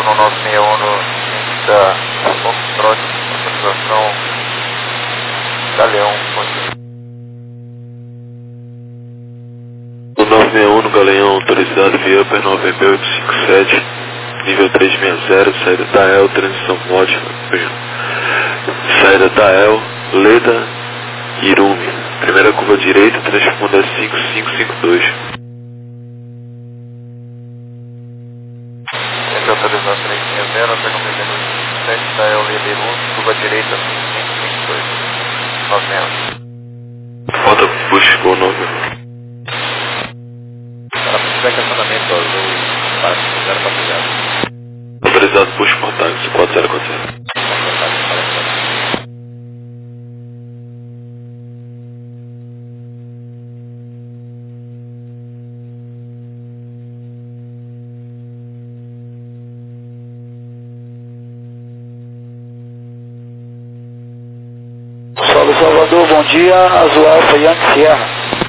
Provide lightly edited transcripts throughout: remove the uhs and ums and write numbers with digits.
no 961 da Foxtrot, autorização Galeão. O 961 no Galeão, autorizado via Upper 96857, nível 360, saída Tael, transição mod, saída Tael, Leda, Irumi, primeira curva direita, transfunda 5552. Esse autorizado 360, pega o mesmo 7, Tael, Leda, Irumi, curva direita 5552. 900. Falta push com o 961. Para feedback acionamento azul para 040. Autorizado push por táxi 4040. Solo Salvador, bom dia, Azul Alfa Yankee Sierra.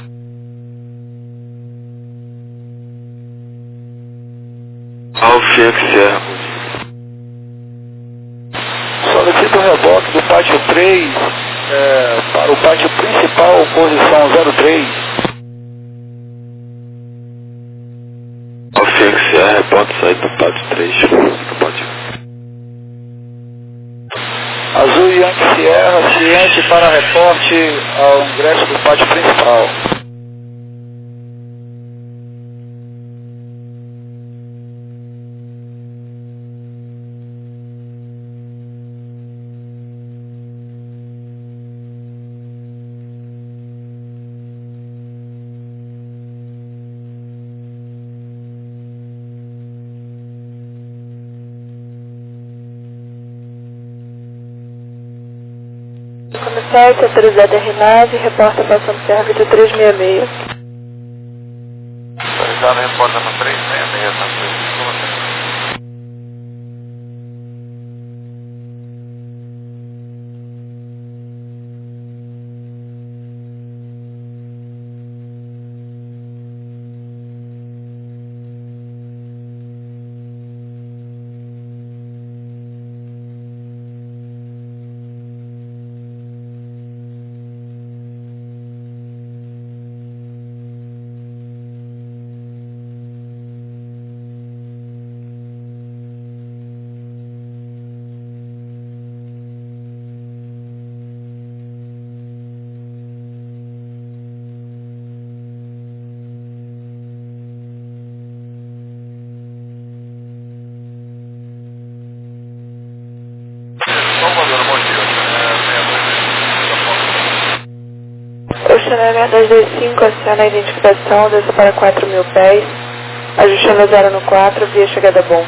Alfa Yankee Sierra. Solicito o reboque do pátio 3 para o pátio principal, posição 03. Alfa Yankee Sierra, reporte saída do pátio 3. Do pátio. Azul Yankee Sierra, ciente para reporte ao ingresso do pátio principal. Comissário, autorizado R9, reporta passando serviço 366. Autorizado reporta no 366, na frente. Oceanária 225, aciona a identificação, desce para 4.000 pés, ajustando a 0 no 4, via chegada bom.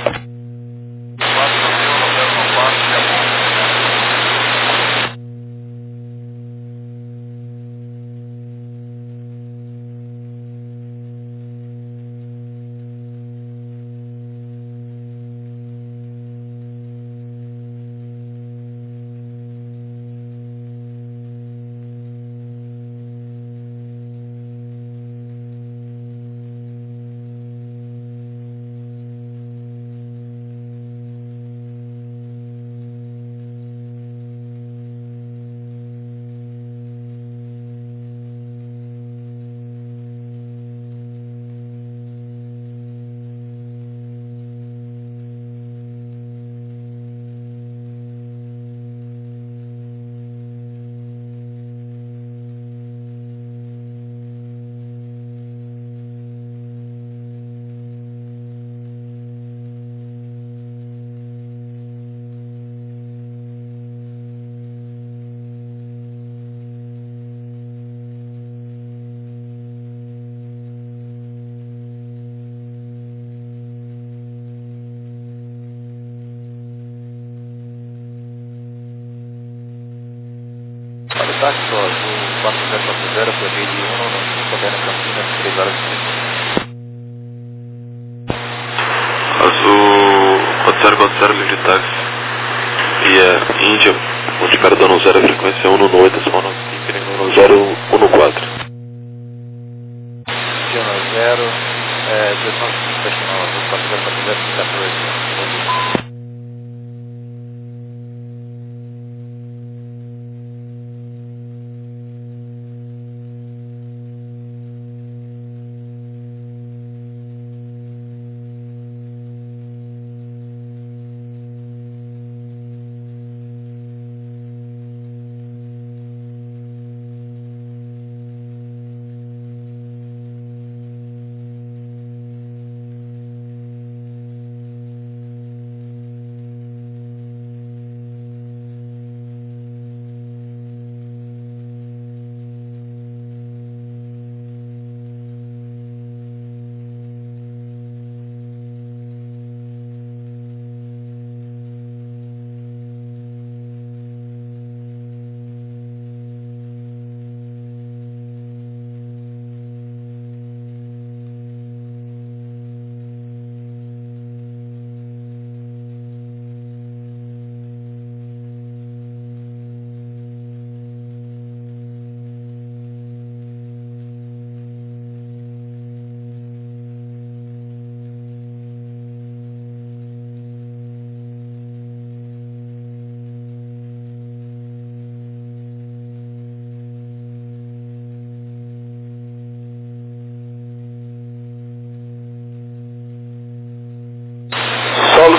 Táxi azul 4040, foi meio de 1 no 5, até na Campinas, 3 horas e 30. Azul 4040, livre táxi. Via Índia, onde o cara dando 0 a frequência 1 no 8, só no 5, ele no 0, 1 no 4. Índia no 0, 19 azul 4040, 14.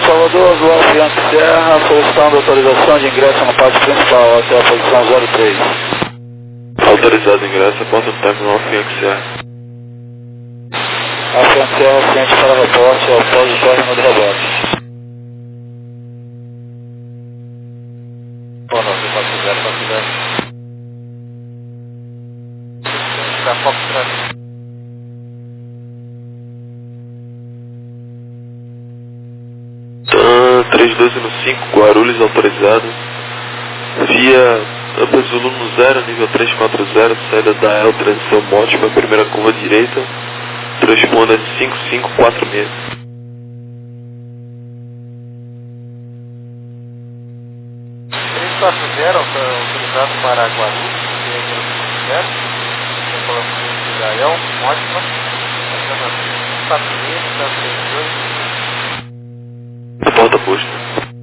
Salvador, João Fiante Serra, solicitando autorização de ingresso no pátio principal, até a posição 03. Autorizado ingresso, porta do terminal Fiante Serra. A Fiante Serra, ciente para reporte, após o término do rebote. Bom, não, 40, 40. Da Foxtrot. TAM 3215, Guarulhos autorizado. Via Upper Zulu no 0, nível 340, saída da El, transição ótima, primeira curva direita, transponder 5546. 340, autorizado para Guarulhos, que é 0, falando de Gael, ótima, fazendo 4 Porta posto.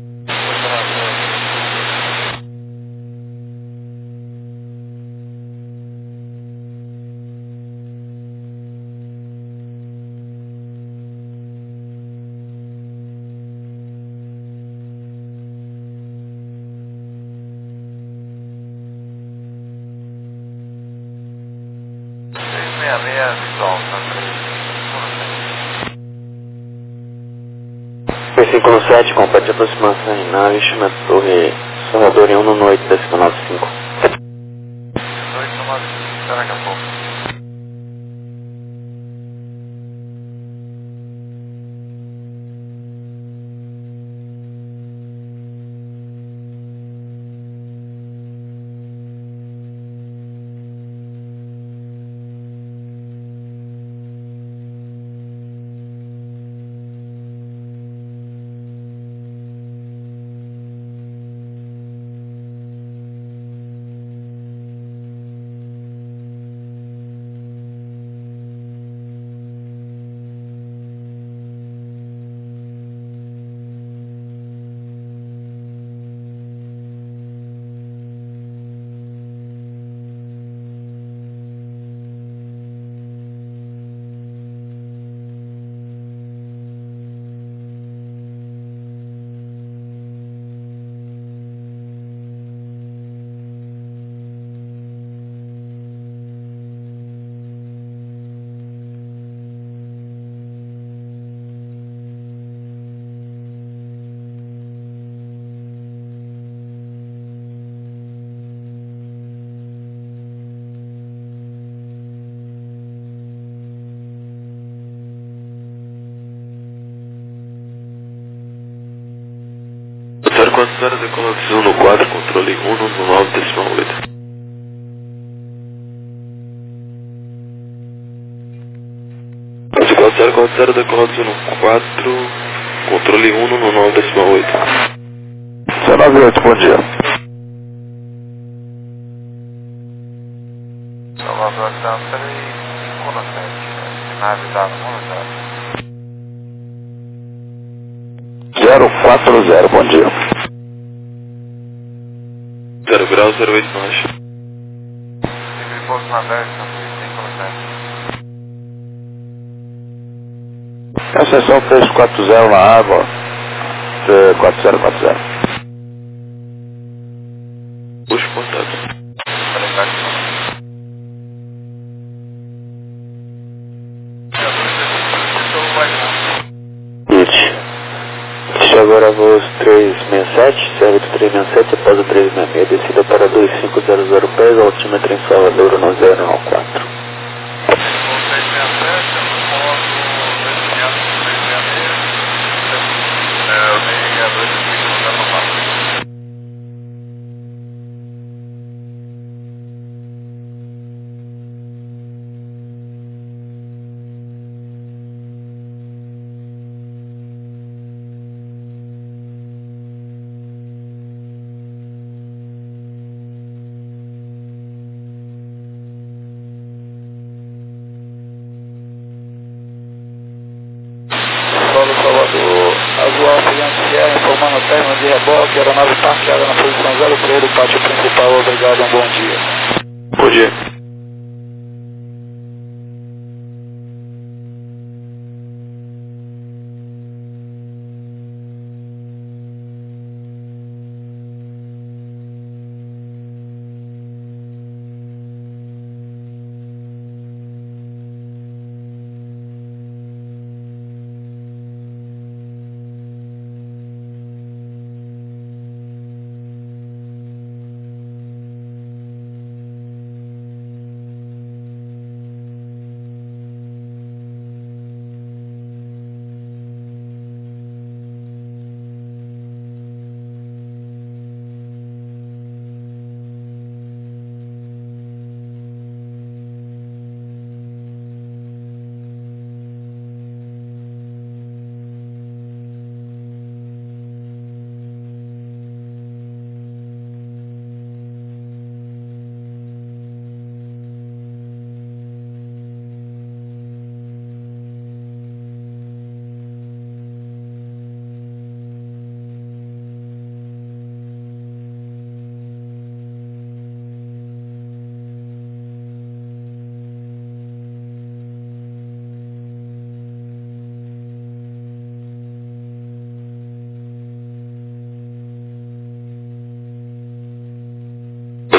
visual, P517, combate de aproximação em nave, estimado torre Salvador em 1 noite, décima 95. 295, será daqui a pouco. Quantas horas de colocação no 4, controle 1 no 9, decimal 8. Quantas horas de colocação no 4, controle 1 no 9, decimal 8. 98, bom dia. Salvador está 357, nave da Monza. 040, bom dia. 0 graus, 08 baixo. Tive pouso na 10, É a seção 340 na água, 4040. Os contatos. Agora voos 367, serve do 367 após o 366, descida para 2500 pés, altímetro em Salvador no 094. Salvador, Azual Fiante Serra, informando o término de reboque, aeronave parqueada na posição 03 do pátio principal, obrigado, um bom dia. Bom dia.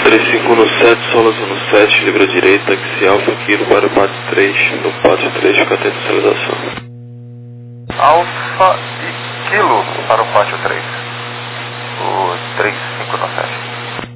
3517, Sola Zona 7, livre à direita, táxi Alfa, Kilo para o pátio 3, no pátio 3, fica atento à sinalização. Alfa e Kilo para o pátio 3. O 3597.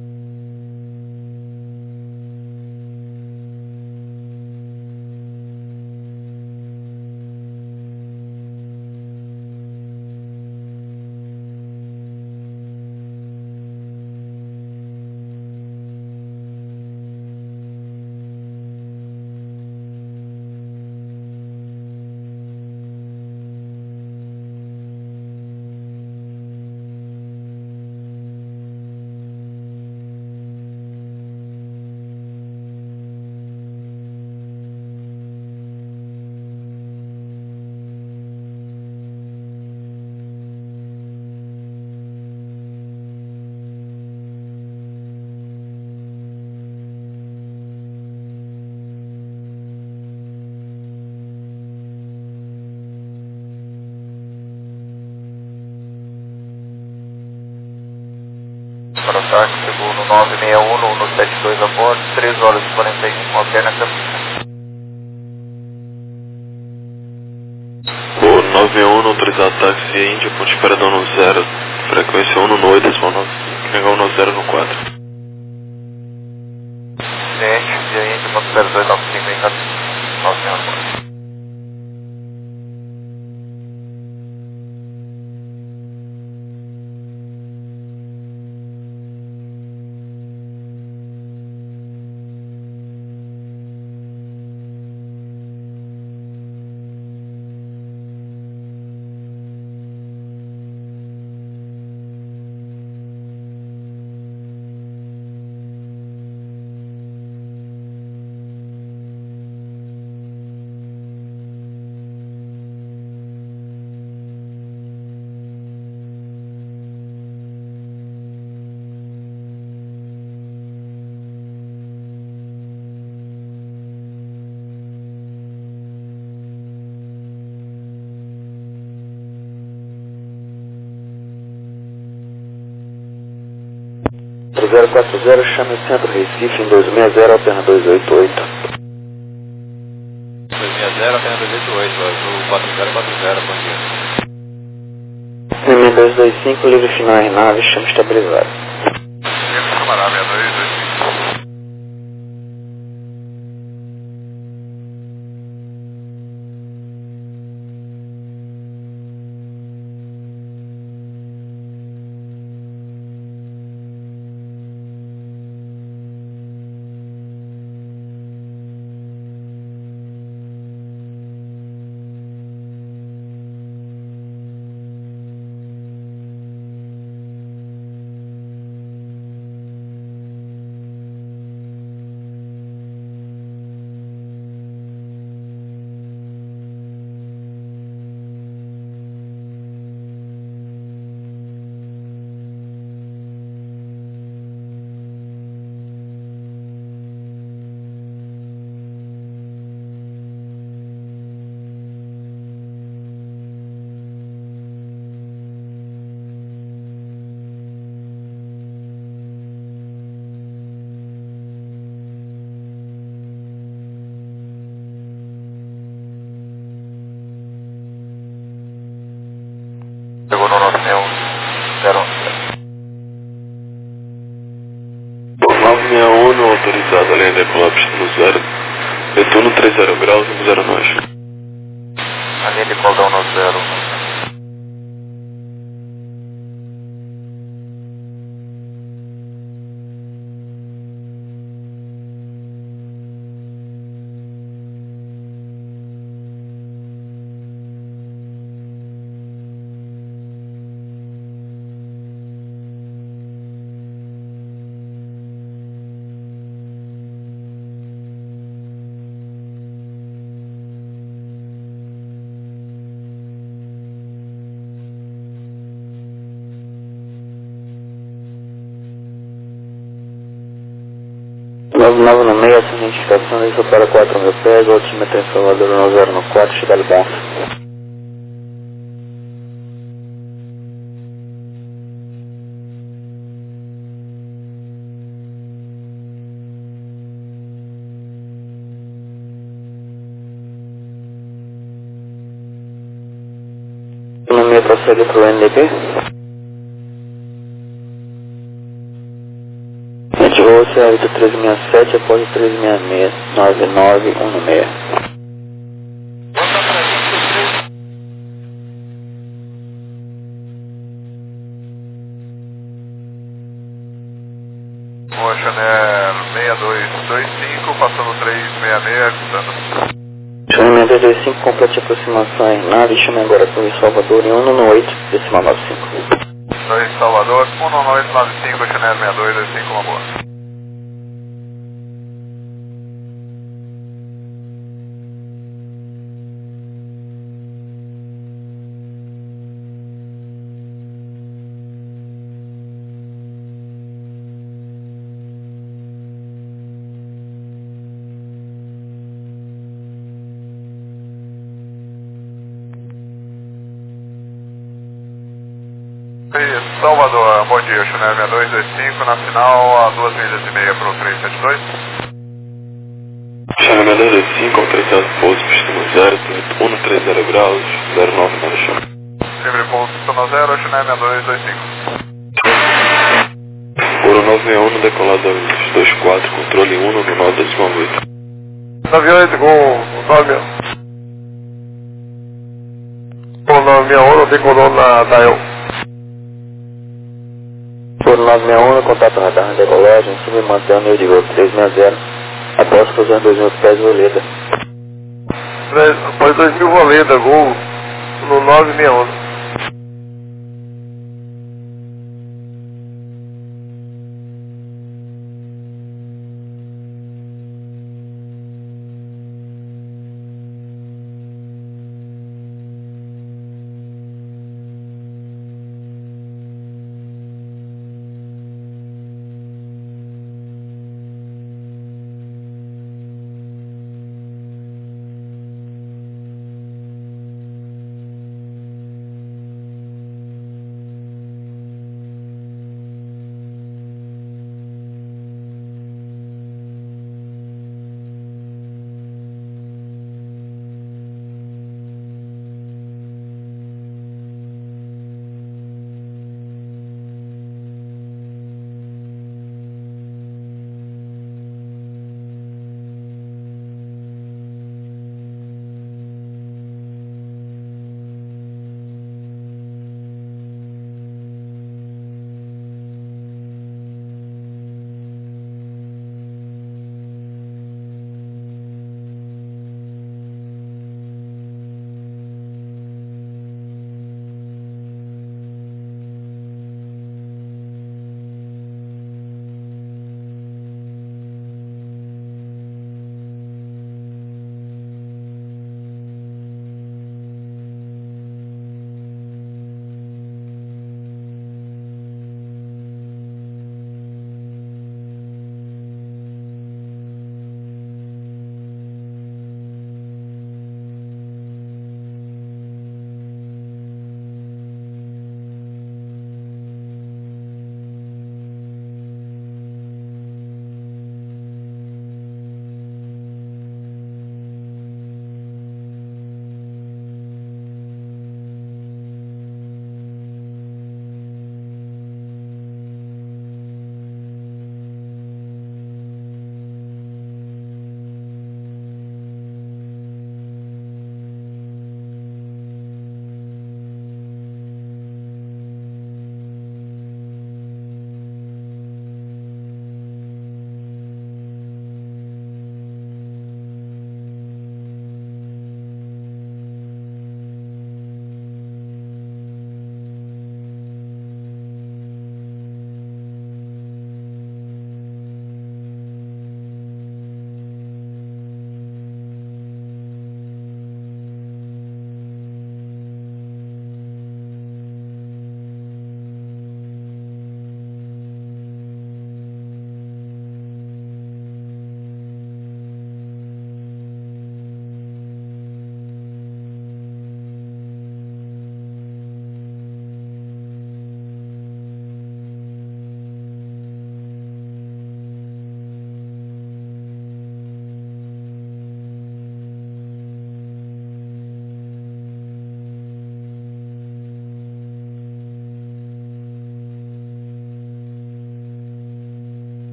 Para o táxi, segundo 961, no 72 a bordo, 3 horas e 41, alterna caminho. O 91 autorizado táxi Índia, ponte Paradão no 0, frequência 1 no 8, decimal 9, no 0 no 4. Ciente, via Índia, ponto 0295 em caminho. 961 a bordo. O 040, chame o Centro Recife em 260, alterna 288. 260, alterna 288, azul 4040, bom dia. M225, livre final em nave, chame estabilizado. Camarada, 6225. Chegou no 961, 961 não autorizado, além da Eclopes no 0, retorno 30 graus no 0 nós. a linha de cordão no 0. No meio, essa identificação isso para 4.000 pés, altímetro em Salvador no 0 no 4, Chidale Bonfa. Prossegue para o NDP. Voo CA 1367 após 1366 9916. Boa, Chanel 6225, passando 366, avisando. Chanel 6225, complete aproximação em nave, chame agora para o Salvador em 118, decimal 95. 2 Salvador, 1995, Chanel 6225, uma boa. Salvador, bom dia, Chanel 6225, na final a 2 milhas e meia para o 372. Chanel 6225, autorizado pouso, pistão 0, 130 graus, 090 no chão. Livre pouso, pistão 0, Chanel 6225. Ouro 961 no decolado 24, controle 1 no 9.8. 98 com 961, decolou na Dael. Por 961, contato radar na decolagem, sube mantendo nível de voo 360, após cruzando 2.000 pés Voleda. Após 2.000 Voleda, gol no 961.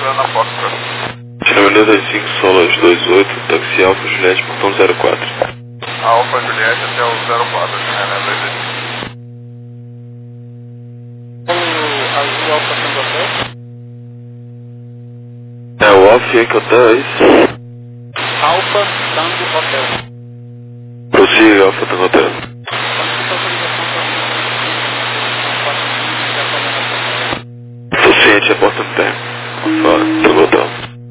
procurando a Foxtrot. Chama 95 Solas 28, táxi Alfa Juliette, portão 04. Alfa Juliette até o 04, né? Azul Alfa Tango Hotel? É o Off aí que eu tô, é isso? Alfa Tango Hotel. Prossiga, Alfa Tango Hotel. Tô ciente, a porta não tem. Fala, Tango Hotel.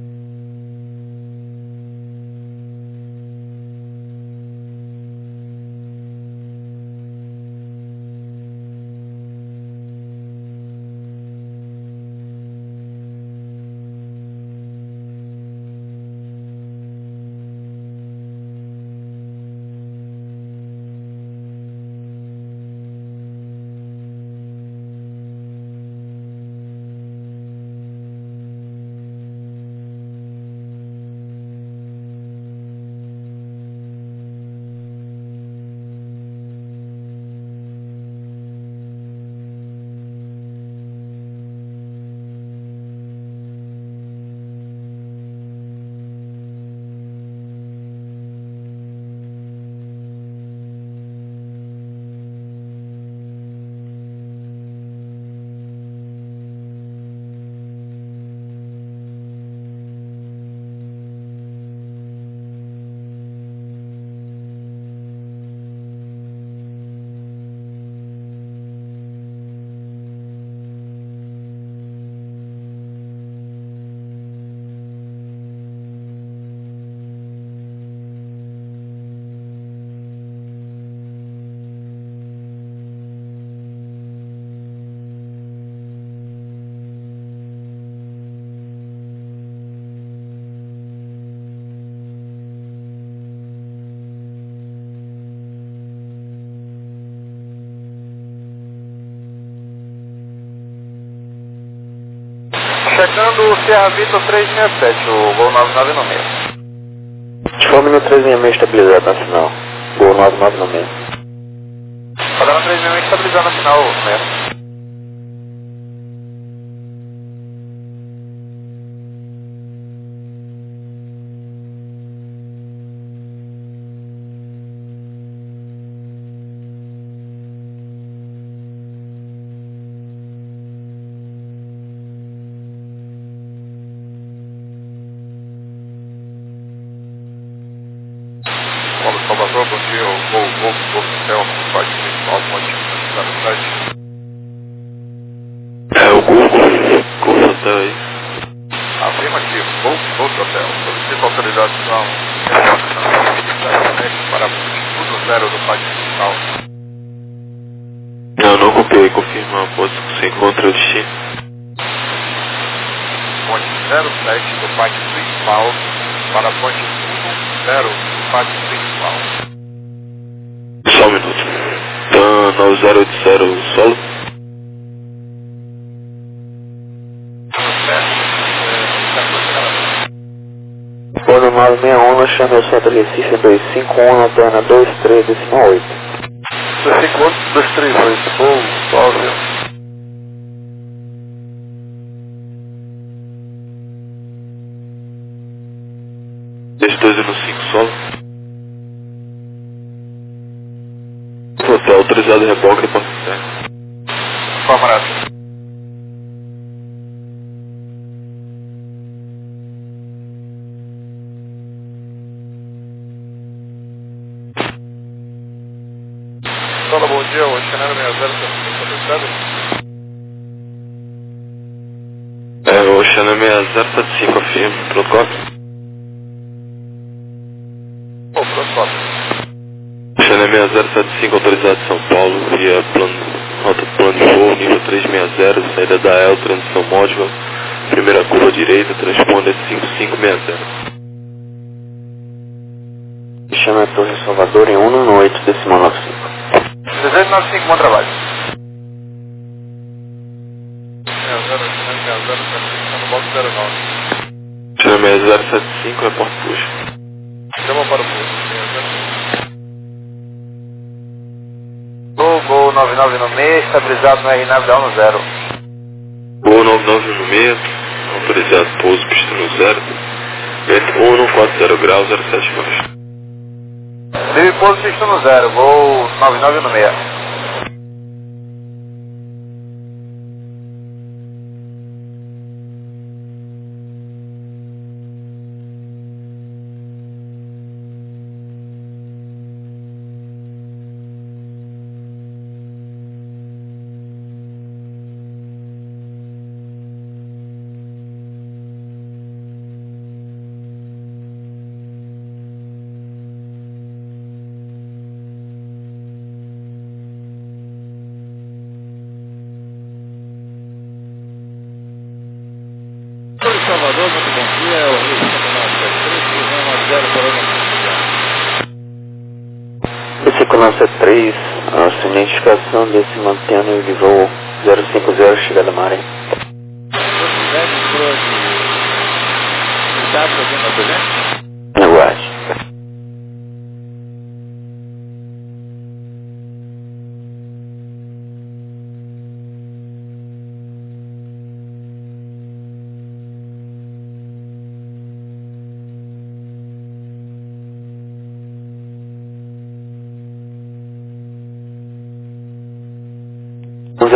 Chegando o Sierra Vitor 367, o Gol 99 no meio. Fome 366 estabilizado na final. Gol 99 no meio. Padrão 366 estabilizado na final, mesmo. Salvador, bom dia, Gol Hotel, parte principal, ponte 07. É o Gol Hotel aí. Afirmativo, Gol Hotel, solicita autorização para tudo zero do parte principal. Não copiei, confirma a ponte que você encontra o destino. Ponte 07 do parte principal para a ponte 10 do parte principal. Só um minuto. Então, 9080 solo. Gol 961, chame o centro Recife 251, lanterna 23, decimal 8. 251, 238, Gol 9. Desde 2 no 5 solo. Hotel autorizado reboque e porta externa. Camarada. Olá, bom dia, o Xanero 60 está É, o Xana 6075 afirma, pronto cópia. pronto, cópia. Xana 6075 autorizado São Paulo, via rota do plano de voo, nível 360, saída da El, transição móvel, primeira curva direita, transponder 5560. Chama a Torre Salvador em 118, decimal 95. 1895, bom trabalho. 09. Xana 6075 é porta puxa. Chama para o posto. Gol 99 no meio, estabilizado no R9 da 10. Gol 99 no meio, autorizado pouso pista no 0, vento 140 graus, 07 baixo. Livre pouso pista no 0, voo 9916. Salvador, muito bom dia, é o Rio 5973, a sua identificação desse mantendo de voo 050, chegada à área. Aguarde. Um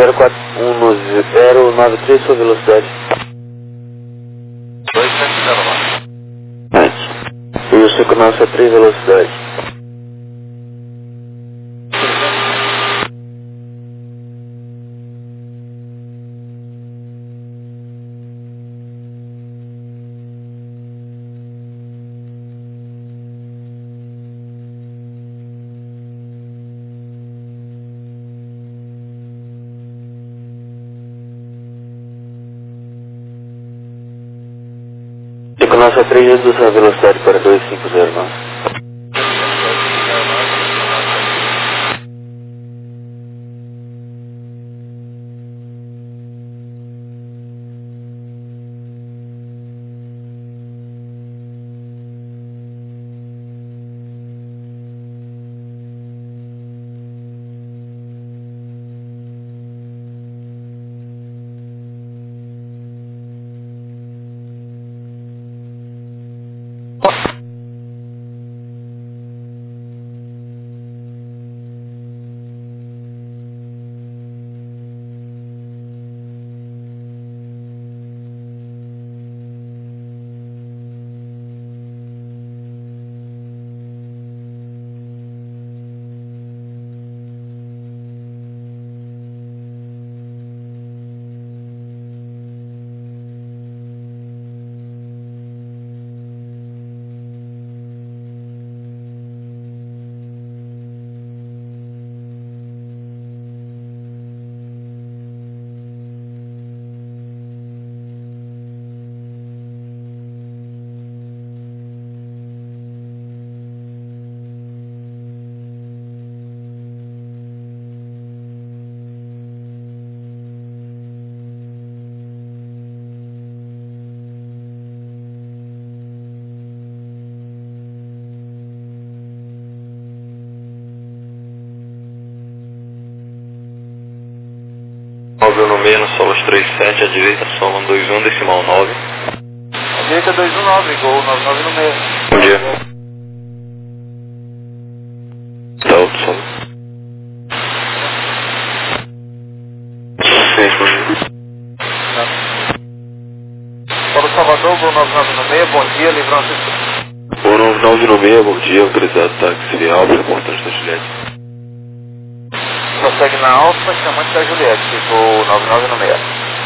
04193, sua velocidade. 2709. E o 5973, velocidade. Com nossa 3, reduz a velocidade para 2509. No meio, no solo 37, à direita, solo 21, decimal 9. À direita 219, gol 99 no meio. Bom dia. Tá alto solo. Sim, bom dia. Para Salvador, gol 99 no meio, bom dia, livrão 19996, bom dia, autorizado táxi vial, portante da Juliette. Prossegue na Alfa, chamante da Juliette, gol 99 no meio.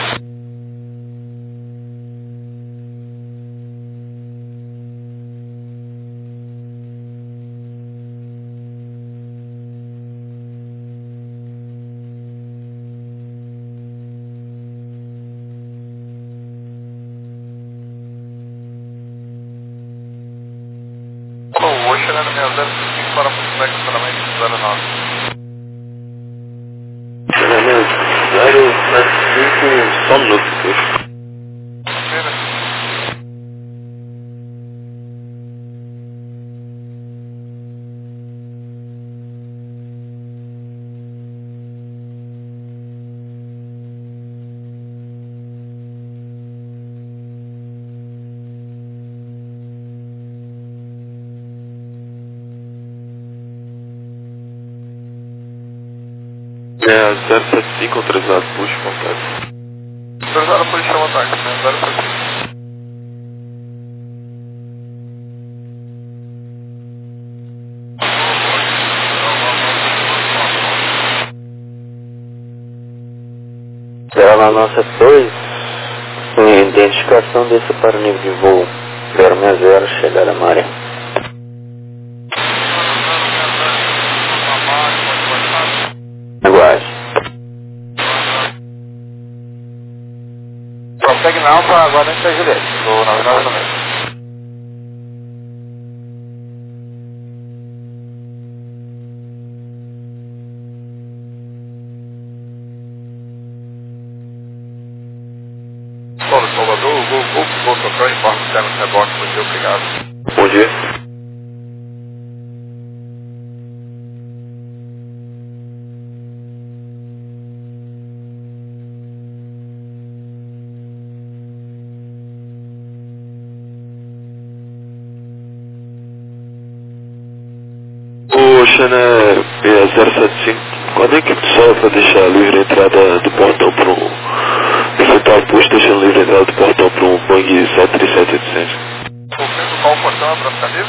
Vou chegar no meu 05 para aproximar estacionamento 09. Estacionamento 075, só um minuto. É 075 autorizado, puxa, contato. Autorizado, puxa, chama ataque, né? 075. Será na nossa 2, identificação desse para o nível de voo 060, chegar a maré. Aguarde. Consegue não, para agora a gente é Juliette, vou 99 no meio. Paulo Salvador, vou tocar em Parque Terno Rebote, muito obrigado. Bom dia. O Xané 075, quando é que tu sobe para deixar livre a entrada do portão para um... Você tá posto deixando livre a entrada do portão para um Boeing 737-800? Confirmo qual o portão é para ficar livre?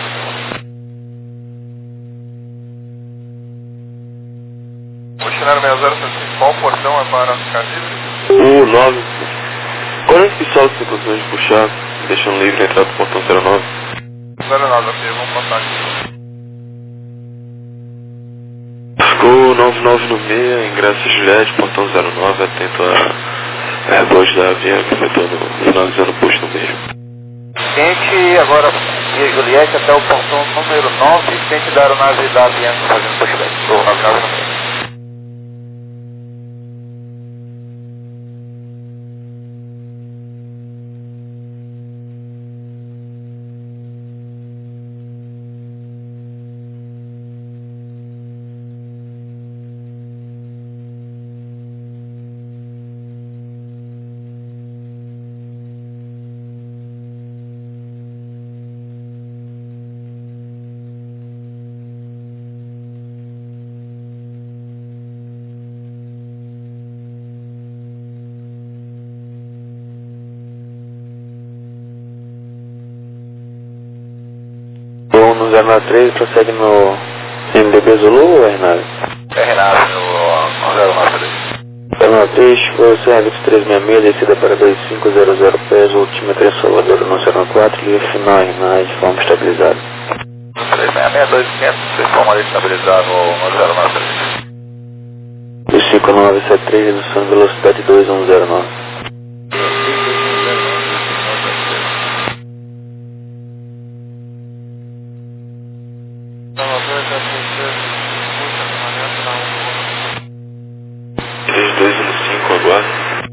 O Chinelo 6075, qual portão é para ficar livre? O 9. Quando é que sobe você consegue puxar, deixando livre a entrada do portão 09? 09, ok, vamos passar aqui. Ficou 99 no meio, ingresso Juliette, portão 09, atento a rebote da avião que vai todo finalizando o posto no meio. Tente agora via Juliette até o portão número 9 e tente dar o nave da avião fazendo pushback. Ou 99 no meio. Voo no 093, prossegue no MDB Zulu ou Renato? É Renato, no 093. 093, foi CR 2366, descida para 2500 pés, altímetro Salvador no 04, livre final em de forma estabilizada. 366, 2500, vocês estão ali estabilizado no 093. 5973, redução de velocidade 2109. Agora.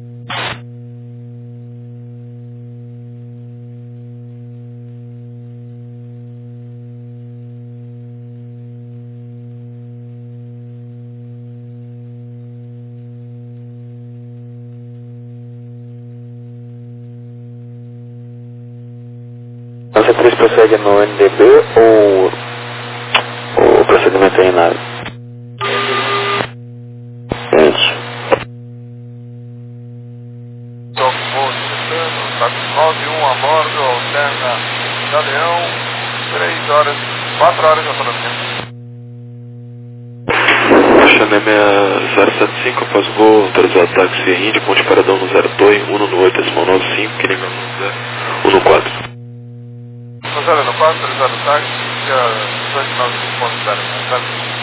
Nossa 3 prossegue no NDB ou o procedimento é em nave? Gente. Então, vou descendo, tá com 91 a bordo, alterna Galeão, 4 horas de autonomia. Xané 075, após o voo, autorizado táxi Índia, ponte paradão no 02, 1 no 8, decimal 95, que nível 1 no 4. No 0 no 4, autorizado táxi, Índia 295.0,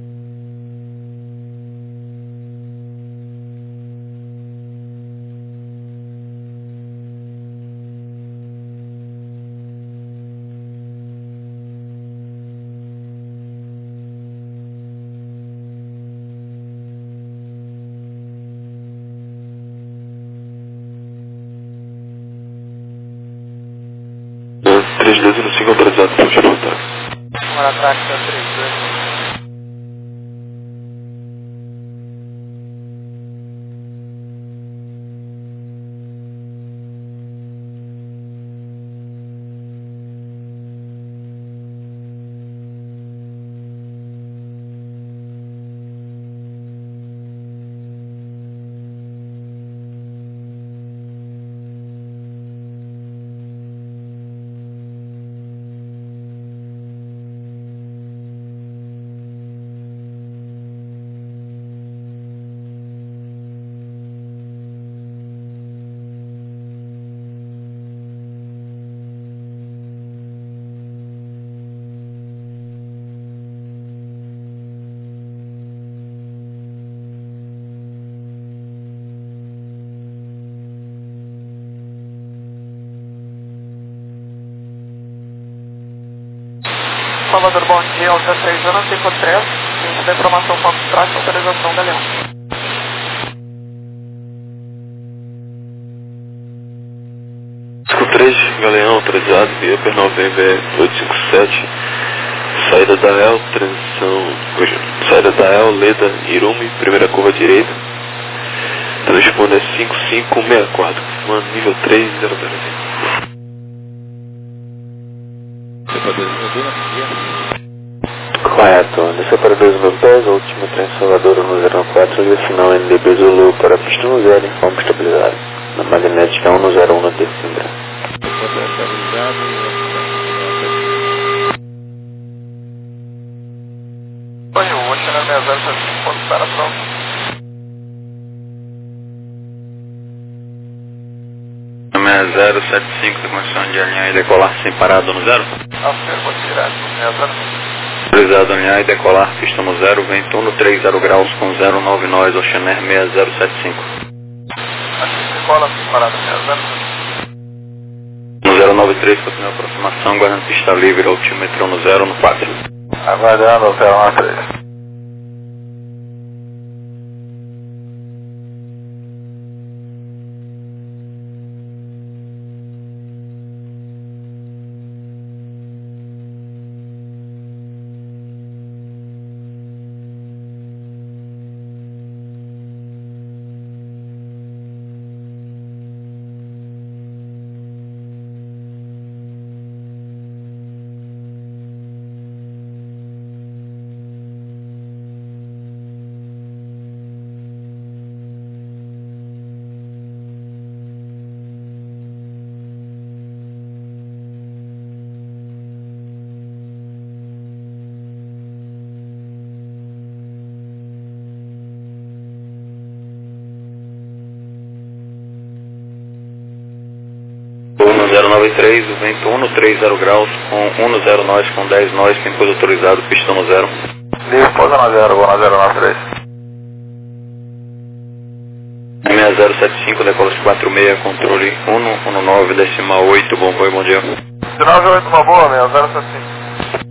É, 3205 autorizado para puxar o táxi. Número ataque da 32. Salvador, bom dia, Alta 3 anos, 53, ciência da informação, foco de tráfego, autorização da Leão. Cisco 3, Galeão, autorizado, via Pernambuco BR 857, saída da El, saída da El, Leda, Irume, primeira curva direita, transponder é 5564, confirmando nível 3, 000. Correto, desceu para 2.000 pés, a última trem Salvador no 04 e o final NDB Zulu para pista no 0 em forma estabilizada. Na magnética 101 na Tecimbra. Oi, o Oceaner 6075, ponto para pronto. No 6075, tem condição de alinhar e decolar sem parada no 0? Afirma direto, 60. Autorizado alinhar e decolar, pista no 0, vento 130 graus com 09 nós, Oceaner 6075. Aqui decola sem parada, 60. No 093, continua a aproximação, guardando pista livre, altímetro no 0 no 4. Aguardando, Hotel 13. No 093, o vento 130 graus com 10 nós, com 10 nós, tem pouso autorizado, pista no 0. Livre, pousa na 0, vou na 093. 6075, decola de 46, controle 119,8, bom voo, bom dia. 98, uma boa, 6075.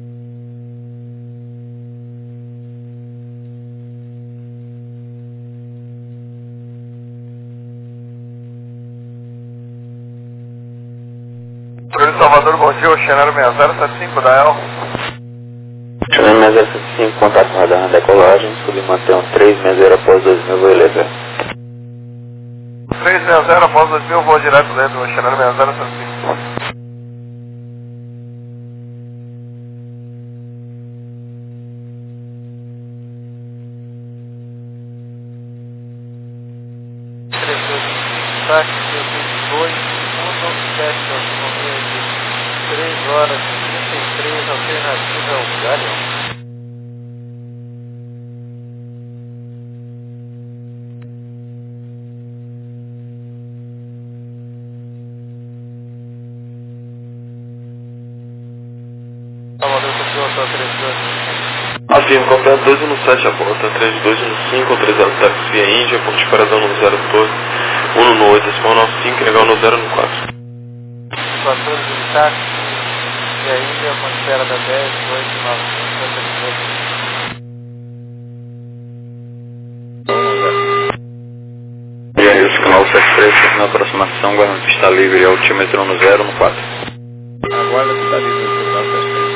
Salvador, bom dia, Oceaner 6075 da El. Oceaner 6075, contato com radar na decolagem, submantenham 360 após 2000, vou elevar. 360 após 2000, vou direto dentro do Oceaner 6075. Táxi 22, 197, autonomia de 3 horas e 33, alternativa é o Galeão. Salvador, continua só 32. Afirma, copiado 217 a bordo, 3215, autorizado táxi via Índia, ponto de paradão no 0 torre, 1 no 8, decimal 95, legal no 0 no 4. 14 de táxi, e a Índia, ponto de espera da 10, 8, 9, 5, E aí, esse canal 73, continua a aproximação, guardando pista livre, altímetro no 0 no 4. Aguarda que está livre o canal 73.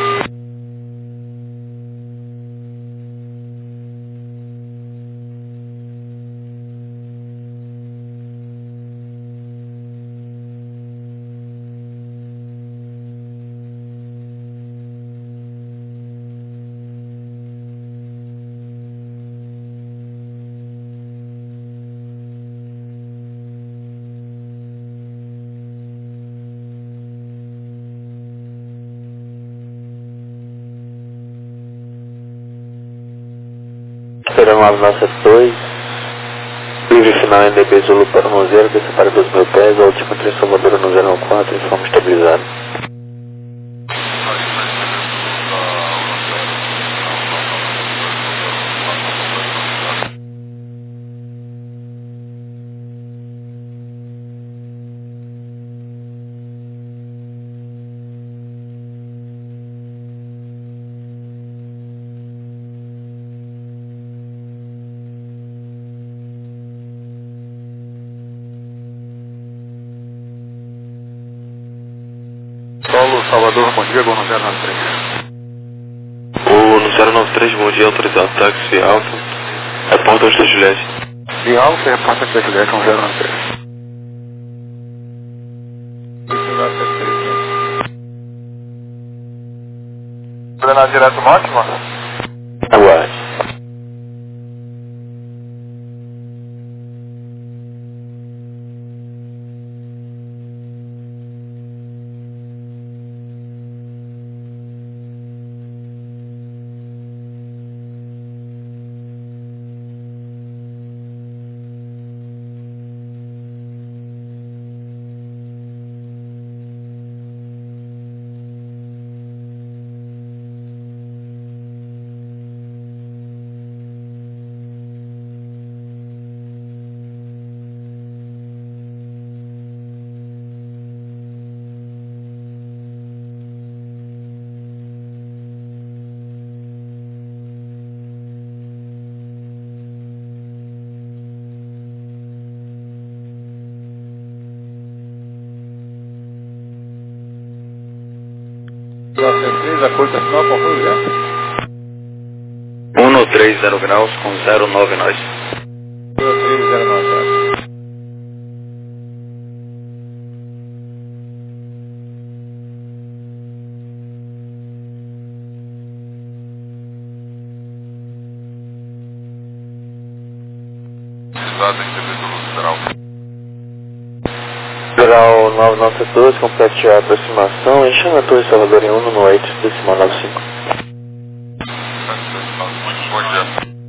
Esperando a nossa 2, livre final NDB Zulu para o 0, desça para 2.000 pés, a última trem Salvador no 04 em forma estabilizada. Salvador, bom dia, gol no 093. O no 093, bom dia, autorizado táxi alto. Reporta os da Juliette. De alto, repórter da Juliette, 1093. Coordenar direto máxima? Aguarde. A cor da sinal, qual foi o lugar? 130 graus com 09 nós. 13090. Cidade em TV do Federal. Federal 992, complete a aproximação e chama a Torre Salvador em 198, decimal 95. Bom dia.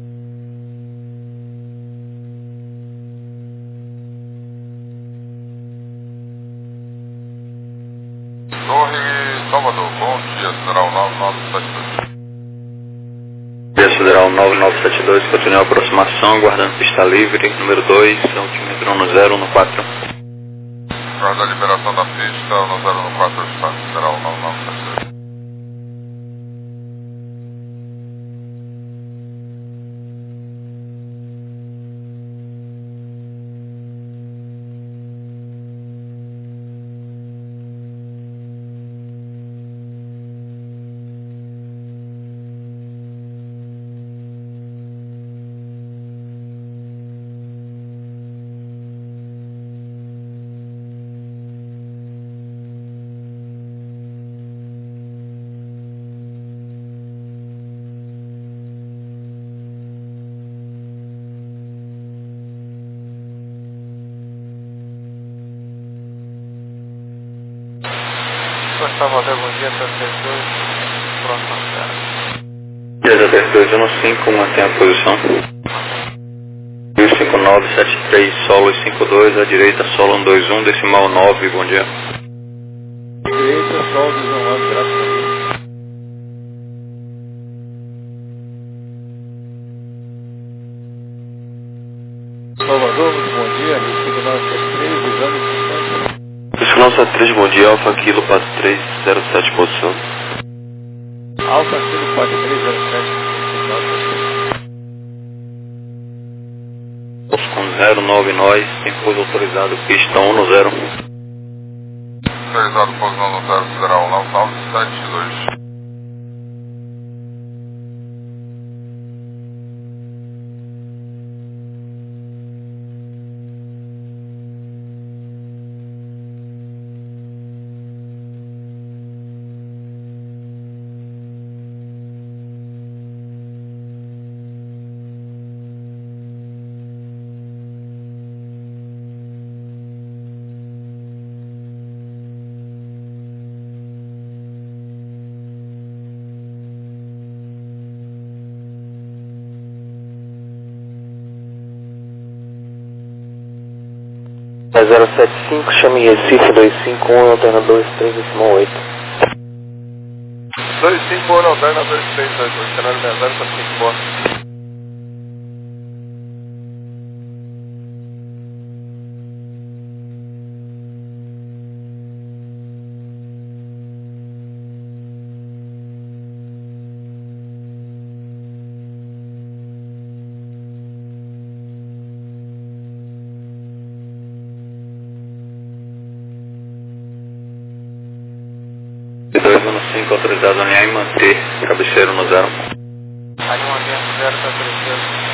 Torre Salvador, bom dia, Federal 9972. Federal 9972, continua a aproximação, guardando pista livre, número 2, altímetro 1014. Guarda a liberação da pista, 1014, Estado Federal 9972. Salvador, bom dia, 32, próxima terra. 215, mantém a posição. 5973, solo 52, à direita, solo 121, decimal 9, bom dia. Direita, solo 19, graças a Deus. Salvador, muito bom dia, 5973, visando distância. Descansa 3, bom dia, Alfa Kilo, passo 307, posição. Alfa Kilo, passo 307, Com 09 nós, tem pouso autorizado, pista 1 no 0. Autorizado posição no 0 Federal 9972. É 075, chame Recife 251, alterna 23, decimal 8. 251, alterna 238, canal 075, boa. 5 autorizado a alinhar e manter cabeceiro no 0. Alinhamento 0 para 3.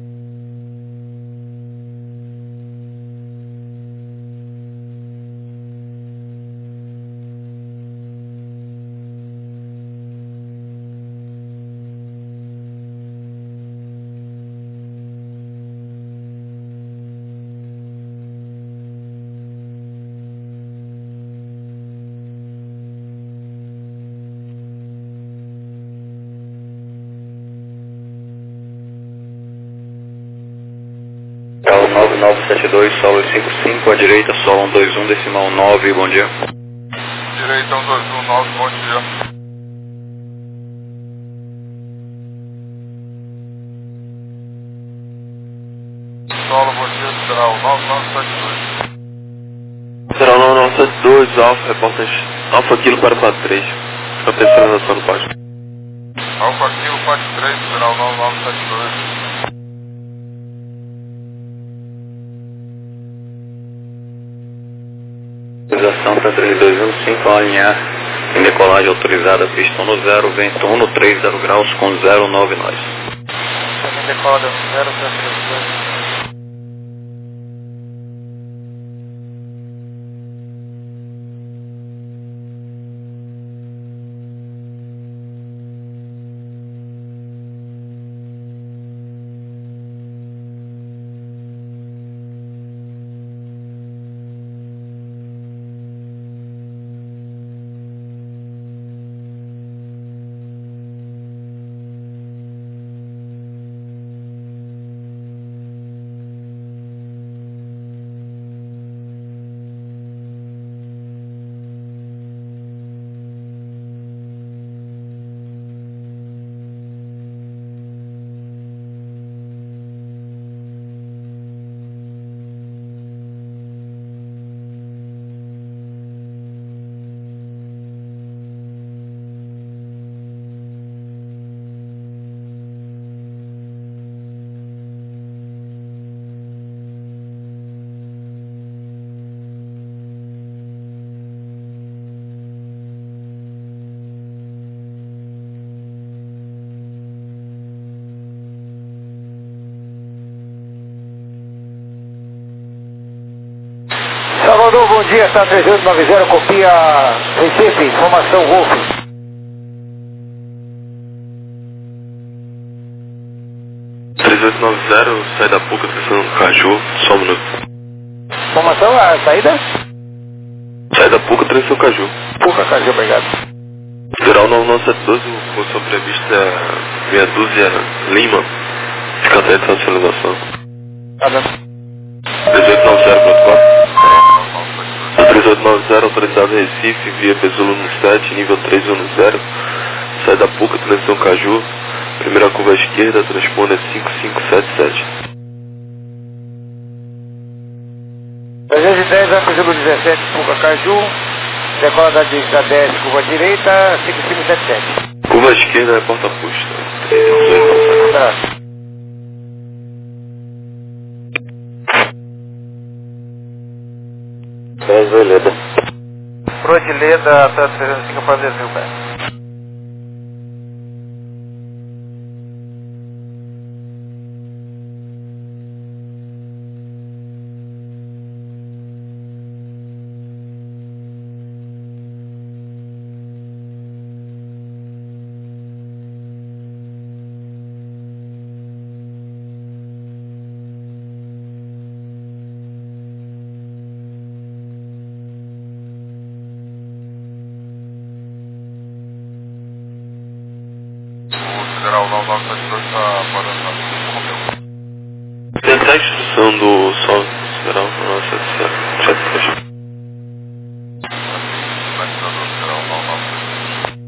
Carro 9972, solo 55, à direita, solo 121, decimal 9, bom dia. Direita 1219, bom dia. Solo, bom dia, Federal 9972. Federal 9972, Alfa, reportas Alfa Kilo 443. A terceira nação do página. Alfa Kilo 43, Federal 9972. Autorização para 3215, ao alinhar em decolagem autorizada, pista no 0, vento 130 graus com 09 nós. Também decola 0 para 3. Salvador, bom dia, tá 3890, copia Recife, informação Wolf. Sai da PUC, atenção no Caju, só um minuto. Informação, a saída? Sai da PUC, atenção no Caju. Puca, Caju, obrigado. Federal 9972, função prevista meia dúzia Lima. Fica atento à sinalização. Tá bem. 3890.4. 3890, autorizado em Recife, via Bezulu no 7, nível 310. Sai da PUC, atenção Caju. Primeira curva à esquerda, transponder 5577. 310, vai para o 17, Puca, Caju. Decola da 10, curva direita, 5577. Curva à esquerda é porta posta. 318. Tá. Brasileira. Prodileda, tá 305 para Brasil, cara. Federal 9972 está parando na Romeu. Tentar a instrução do Sol Federal 9972. Sinalizador Federal 9972.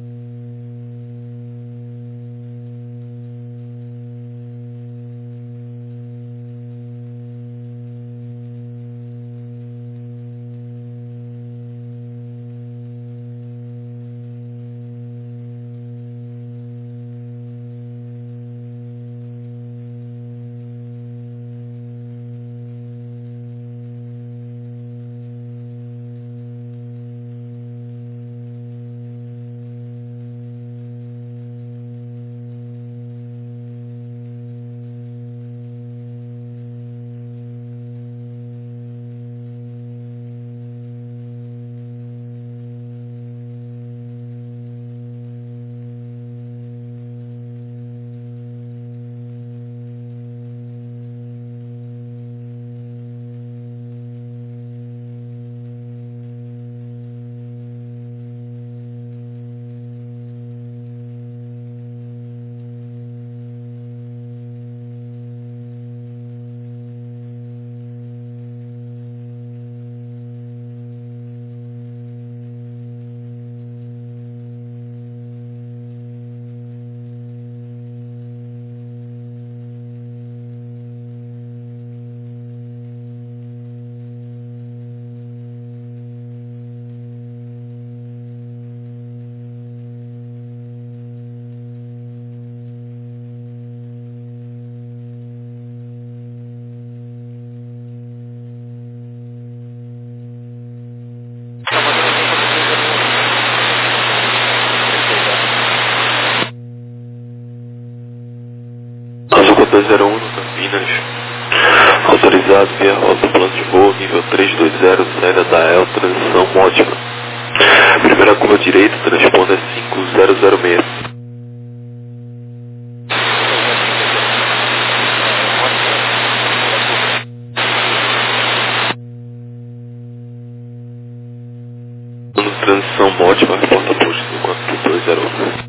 201 Campinas. Autorizado via rota plano de voo, nível 320, saída da EL, transição ótima. Primeira curva direita, transponder 5006. Transição ótima, porta posto 4201.